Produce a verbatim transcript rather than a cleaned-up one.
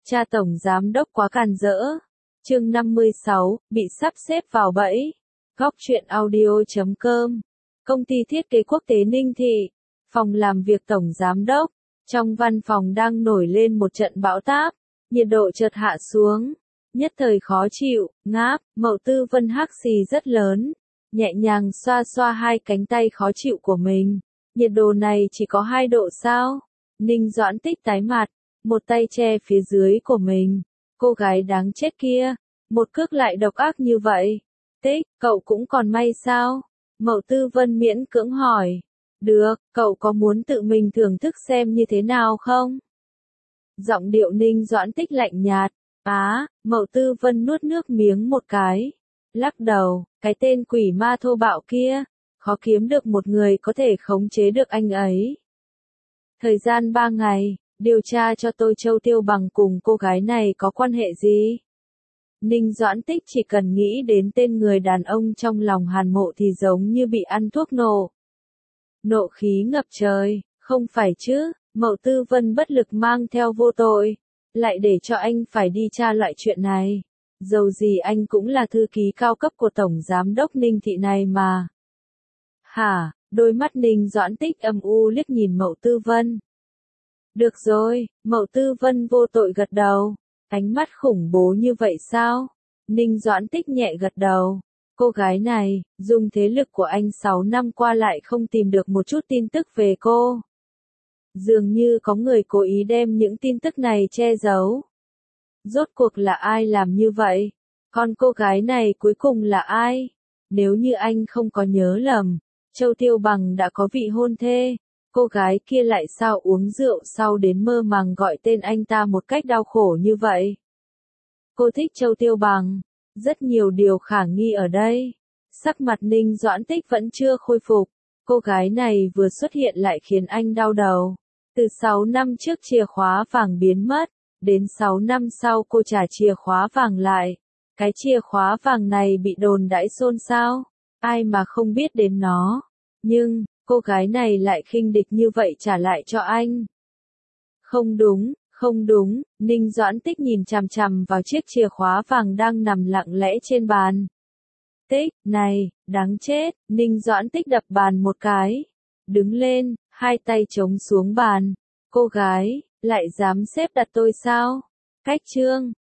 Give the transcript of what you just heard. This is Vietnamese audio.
Cha tổng giám đốc quá càn rỡ. Chương năm mươi sáu, bị sắp xếp vào bẫy. Góc truyện audio chấm com. Công ty thiết kế quốc tế Ninh Thị. Phòng làm việc tổng giám đốc. Trong văn phòng đang nổi lên một trận bão táp. Nhiệt độ chợt hạ xuống. Nhất thời khó chịu, ngáp, Mậu Tư Vân hắc xì rất lớn. Nhẹ nhàng xoa xoa hai cánh tay khó chịu của mình. Nhiệt độ này chỉ có hai độ sao? Ninh Doãn Tích tái mặt. Một tay che phía dưới của mình. Cô gái đáng chết kia. Một cước lại độc ác như vậy. Tích, cậu cũng còn may sao? Mậu Tư Vân miễn cưỡng hỏi. Được, cậu có muốn tự mình thưởng thức xem như thế nào không? Giọng điệu Ninh Doãn Tích lạnh nhạt. Á, Mậu Tư Vân nuốt nước miếng một cái. Lắc đầu, cái tên quỷ ma thô bạo kia. Khó kiếm được một người có thể khống chế được anh ấy. Thời gian ba ngày. Điều tra cho tôi Châu Tiêu Bằng cùng cô gái này có quan hệ gì? Ninh Doãn Tích chỉ cần nghĩ đến tên người đàn ông trong lòng Hàn Mộ thì giống như bị ăn thuốc nổ. Nộ khí ngập trời, không phải chứ, Mậu Tư Vân bất lực mang theo vô tội. Lại để cho anh phải đi tra loại chuyện này. Dầu gì anh cũng là thư ký cao cấp của Tổng Giám đốc Ninh Thị này mà. Hả, đôi mắt Ninh Doãn Tích âm u liếc nhìn Mậu Tư Vân. Được rồi, Mậu Tư Vân vô tội gật đầu. Ánh mắt khủng bố như vậy sao? Ninh Doãn Tích nhẹ gật đầu. Cô gái này, dùng thế lực của anh sáu năm qua lại không tìm được một chút tin tức về cô. Dường như có người cố ý đem những tin tức này che giấu. Rốt cuộc là ai làm như vậy? Còn cô gái này cuối cùng là ai? Nếu như anh không có nhớ lầm, Châu Tiêu Bằng đã có vị hôn thê. Cô gái kia lại sao uống rượu sau đến mơ màng gọi tên anh ta một cách đau khổ như vậy? Cô thích Châu Tiêu Bằng. Rất nhiều điều khả nghi ở đây. Sắc mặt Ninh Doãn Tích vẫn chưa khôi phục. Cô gái này vừa xuất hiện lại khiến anh đau đầu. Từ sáu năm trước chìa khóa vàng biến mất, đến sáu năm sau cô trả chìa khóa vàng lại. Cái chìa khóa vàng này bị đồn đãi xôn xao. Ai mà không biết đến nó. Nhưng, cô gái này lại khinh địch như vậy trả lại cho anh. Không đúng, không đúng, Ninh Doãn Tích nhìn chằm chằm vào chiếc chìa khóa vàng đang nằm lặng lẽ trên bàn. Tích, này, đáng chết, Ninh Doãn Tích đập bàn một cái. Đứng lên, hai tay chống xuống bàn. Cô gái, lại dám xếp đặt tôi sao? Cách chương.